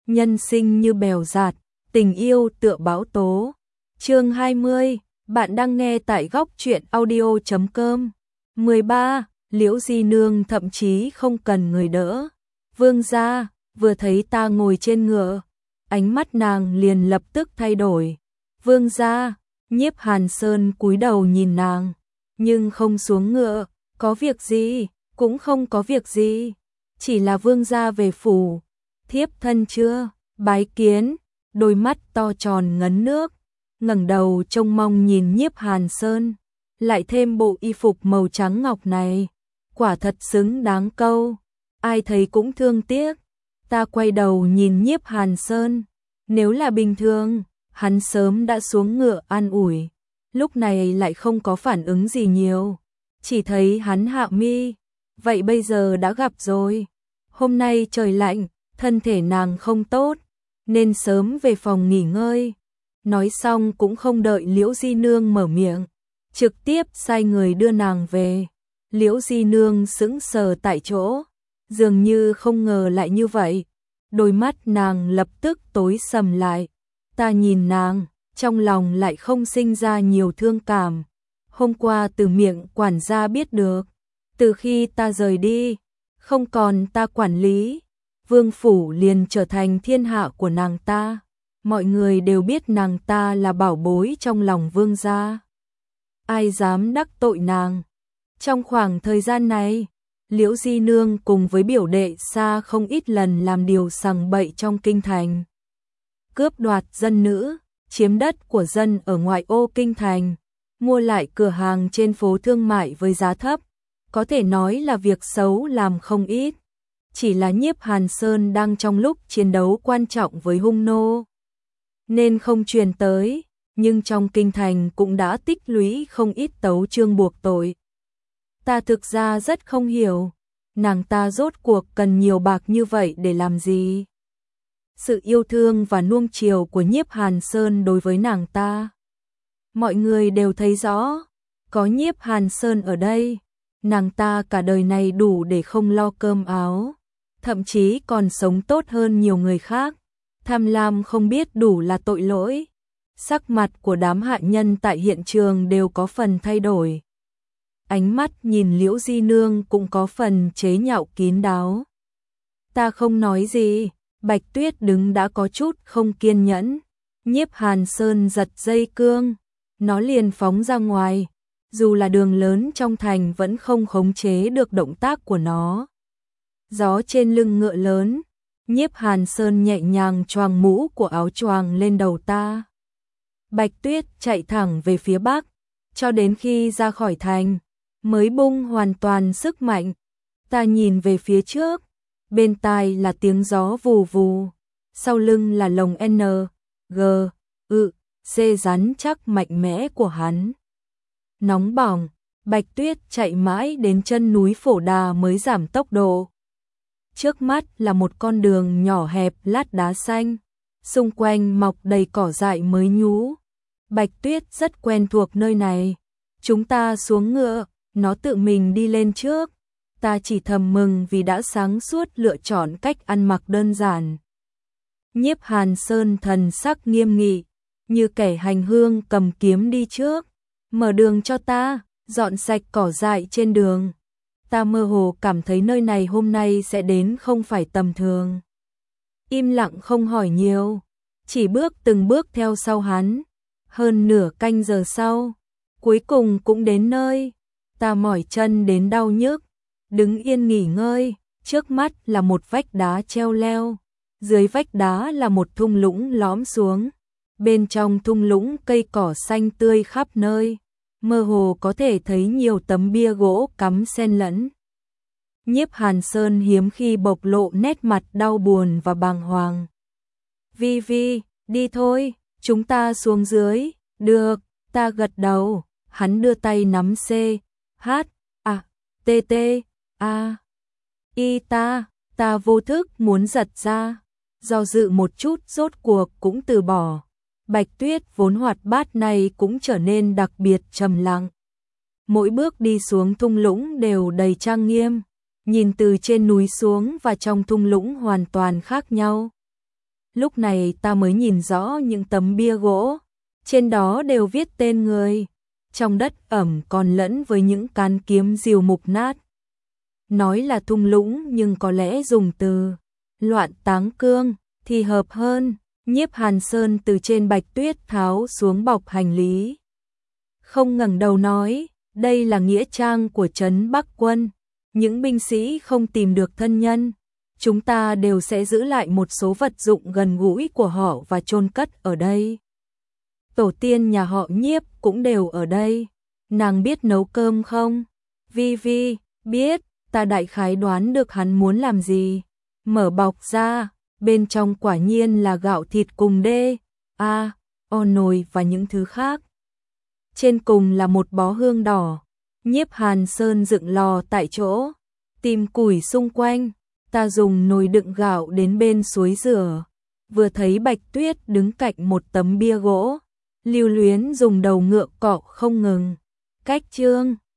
nhân sinh như bèo dạt, tình yêu tựa bão tố. Chương 20, bạn đang nghe tại góc truyện audio.com. 13. Liễu Di Nương thậm chí không cần người đỡ. Vương gia, vừa thấy ta ngồi trên ngựa, ánh mắt nàng liền lập tức thay đổi. Vương gia, Nhiếp Hàn Sơn cúi đầu nhìn nàng, nhưng không xuống ngựa. Có việc gì? Cũng không có việc gì. Chỉ là vương gia về phủ. Thiếp thân chưa? Bái kiến. Đôi mắt to tròn ngấn nước, ngẩng đầu trông mong nhìn Nhiếp Hàn Sơn. Lại thêm bộ y phục màu trắng ngọc này, quả thật xứng đáng câu. Ai thấy cũng thương tiếc. Ta quay đầu nhìn Nhiếp Hàn Sơn. Nếu là bình thường, hắn sớm đã xuống ngựa an ủi. Lúc này lại không có phản ứng gì nhiều. Chỉ thấy hắn hạ mi. Vậy bây giờ đã gặp rồi. Hôm nay trời lạnh, thân thể nàng không tốt, nên sớm về phòng nghỉ ngơi. Nói xong cũng không đợi Liễu Di Nương mở miệng, trực tiếp sai người đưa nàng về. Liễu Di Nương sững sờ tại chỗ, dường như không ngờ lại như vậy. Đôi mắt nàng lập tức tối sầm lại. Ta nhìn nàng, trong lòng lại không sinh ra nhiều thương cảm. Hôm qua từ miệng quản gia biết được, từ khi ta rời đi, không còn ta quản lý, vương phủ liền trở thành thiên hạ của nàng ta. Mọi người đều biết nàng ta là bảo bối trong lòng vương gia. Ai dám đắc tội nàng? Trong khoảng thời gian này, Liễu Di Nương cùng với biểu đệ xa không ít lần làm điều sằng bậy trong kinh thành. Cướp đoạt dân nữ, chiếm đất của dân ở ngoại ô kinh thành, mua lại cửa hàng trên phố thương mại với giá thấp. Có thể nói là việc xấu làm không ít. Chỉ là Nhiếp Hàn Sơn đang trong lúc chiến đấu quan trọng với hung nô, nên không truyền tới, nhưng trong kinh thành cũng đã tích lũy không ít tấu chương buộc tội. Ta thực ra rất không hiểu, nàng ta rốt cuộc cần nhiều bạc như vậy để làm gì? Sự yêu thương và nuông chiều của Nhiếp Hàn Sơn đối với nàng ta, mọi người đều thấy rõ. Có Nhiếp Hàn Sơn ở đây, nàng ta cả đời này đủ để không lo cơm áo, thậm chí còn sống tốt hơn nhiều người khác. Tham lam không biết đủ là tội lỗi. Sắc mặt của đám hạ nhân tại hiện trường đều có phần thay đổi. Ánh mắt nhìn Liễu Di Nương cũng có phần chế nhạo kín đáo. Ta không nói gì. Bạch Tuyết đứng đã có chút không kiên nhẫn. Nhiếp Hàn Sơn giật dây cương, nó liền phóng ra ngoài. Dù là đường lớn trong thành vẫn không khống chế được động tác của nó. Gió trên lưng ngựa lớn, Nhiếp Hàn Sơn nhẹ nhàng choàng mũ của áo choàng lên đầu ta. Bạch Tuyết chạy thẳng về phía bắc, cho đến khi ra khỏi thành, mới bung hoàn toàn sức mạnh. Ta nhìn về phía trước, bên tai là tiếng gió vù vù, sau lưng là lồng N, G, C rắn chắc mạnh mẽ của hắn. Nóng bỏng, Bạch Tuyết chạy mãi đến chân núi Phổ Đà mới giảm tốc độ. Trước mắt là một con đường nhỏ hẹp lát đá xanh, xung quanh mọc đầy cỏ dại mới nhú. Bạch Tuyết rất quen thuộc nơi này. Chúng ta xuống ngựa, nó tự mình đi lên trước. Ta chỉ thầm mừng vì đã sáng suốt lựa chọn cách ăn mặc đơn giản. Nhiếp Hàn Sơn thần sắc nghiêm nghị, như kẻ hành hương cầm kiếm đi trước. Mở đường cho ta, dọn sạch cỏ dại trên đường. Ta mơ hồ cảm thấy nơi này hôm nay sẽ đến không phải tầm thường. Im lặng không hỏi nhiều, chỉ bước từng bước theo sau hắn. Hơn nửa canh giờ sau, cuối cùng cũng đến nơi. Ta mỏi chân đến đau nhức, đứng yên nghỉ ngơi. Trước mắt là một vách đá treo leo, dưới vách đá là một thung lũng lõm xuống. Bên trong thung lũng cây cỏ xanh tươi khắp nơi, mơ hồ có thể thấy nhiều tấm bia gỗ cắm xen lẫn. Nhiếp Hàn Sơn hiếm khi bộc lộ nét mặt đau buồn và bàng hoàng. Vi Vi, đi thôi, chúng ta xuống dưới. Được, ta gật đầu. Hắn đưa tay nắm C, H, A, T, T, A, I ta vô thức muốn giật ra. Do dự một chút rốt cuộc cũng từ bỏ. Bạch Tuyết vốn hoạt bát này cũng trở nên đặc biệt trầm lặng. Mỗi bước đi xuống thung lũng đều đầy trang nghiêm, nhìn từ trên núi xuống và trong thung lũng hoàn toàn khác nhau. Lúc này ta mới nhìn rõ những tấm bia gỗ, trên đó đều viết tên người. Trong đất ẩm còn lẫn với những cán kiếm rìu mục nát. Nói là thung lũng nhưng có lẽ dùng từ loạn táng cương thì hợp hơn. Nhiếp Hàn Sơn từ trên Bạch Tuyết tháo xuống bọc hành lý. Không ngẩng đầu nói, đây là nghĩa trang của trấn Bắc Quân. Những binh sĩ không tìm được thân nhân, chúng ta đều sẽ giữ lại một số vật dụng gần gũi của họ và chôn cất ở đây. Tổ tiên nhà họ Nhiếp cũng đều ở đây. Nàng biết nấu cơm không? Vi Vi, biết, ta đại khái đoán được hắn muốn làm gì. Mở bọc ra, bên trong quả nhiên là gạo thịt cùng nồi và những thứ khác. Trên cùng là một bó hương đỏ. Nhiếp Hàn Sơn dựng lò tại chỗ, tìm củi xung quanh. Ta dùng nồi đựng gạo đến bên suối rửa, vừa thấy Bạch Tuyết đứng cạnh một tấm bia gỗ, lưu luyến dùng đầu ngựa cọ không ngừng. Cách chương